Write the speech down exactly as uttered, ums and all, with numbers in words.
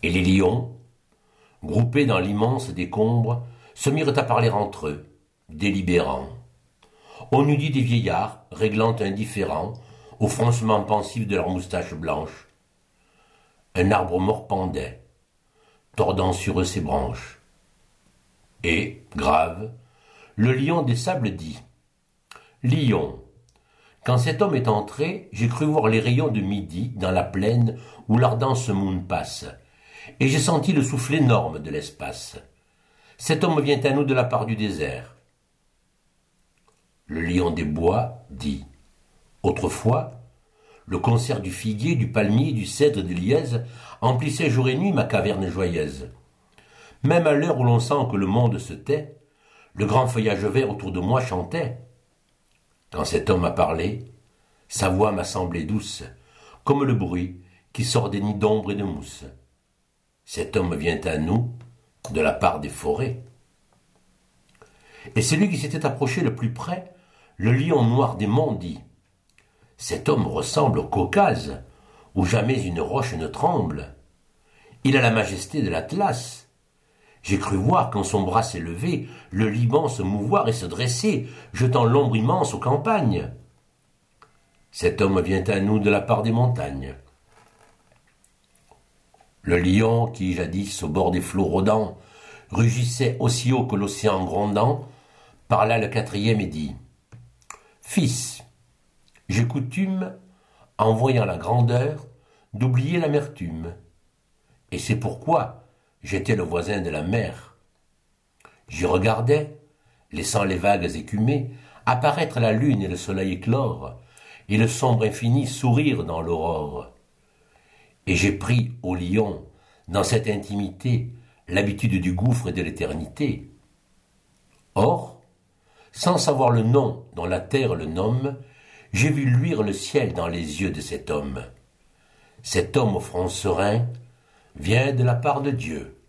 Et les lions, groupés dans l'immense décombre, se mirent à parler entre eux, délibérants. On eût dit des vieillards, réglant un différend, au froncement pensif de leurs moustaches blanches. Un arbre mort pendait, tordant sur eux ses branches. Et, grave, le lion des sables dit « Lion, quand cet homme est entré, j'ai cru voir les rayons de midi dans la plaine où l'ardent moon passe, et j'ai senti le souffle énorme de l'espace. Cet homme vient à nous de la part du désert. » Le lion des bois dit « Autrefois, le concert du figuier, du palmier, du cèdre et de l'ièze emplissait jour et nuit ma caverne joyeuse. Même à l'heure où l'on sent que le monde se tait, le grand feuillage vert autour de moi chantait. Quand cet homme a parlé, sa voix m'a semblé douce, comme le bruit qui sort des nids d'ombre et de mousse. Cet homme vient à nous de la part des forêts. » Et celui qui s'était approché le plus près, le lion noir des monts, dit « Cet homme ressemble au Caucase, où jamais une roche ne tremble. Il a la majesté de l'Atlas. J'ai cru voir, quand son bras s'est levé, le Liban se mouvoir et se dresser, jetant l'ombre immense aux campagnes. Cet homme vient à nous de la part des montagnes. » Le lion, qui jadis, au bord des flots rôdants, rugissait aussi haut que l'océan grondant, parla le quatrième et dit « Fils, j'ai coutume, en voyant la grandeur, d'oublier l'amertume. Et c'est pourquoi j'étais le voisin de la mer. J'y regardais, laissant les vagues écumées, apparaître la lune et le soleil éclore, et le sombre infini sourire dans l'aurore. Et j'ai pris au lion, dans cette intimité, l'habitude du gouffre et de l'éternité. Or, sans savoir le nom dont la terre le nomme, j'ai vu luire le ciel dans les yeux de cet homme. Cet homme au front serein vient de la part de Dieu.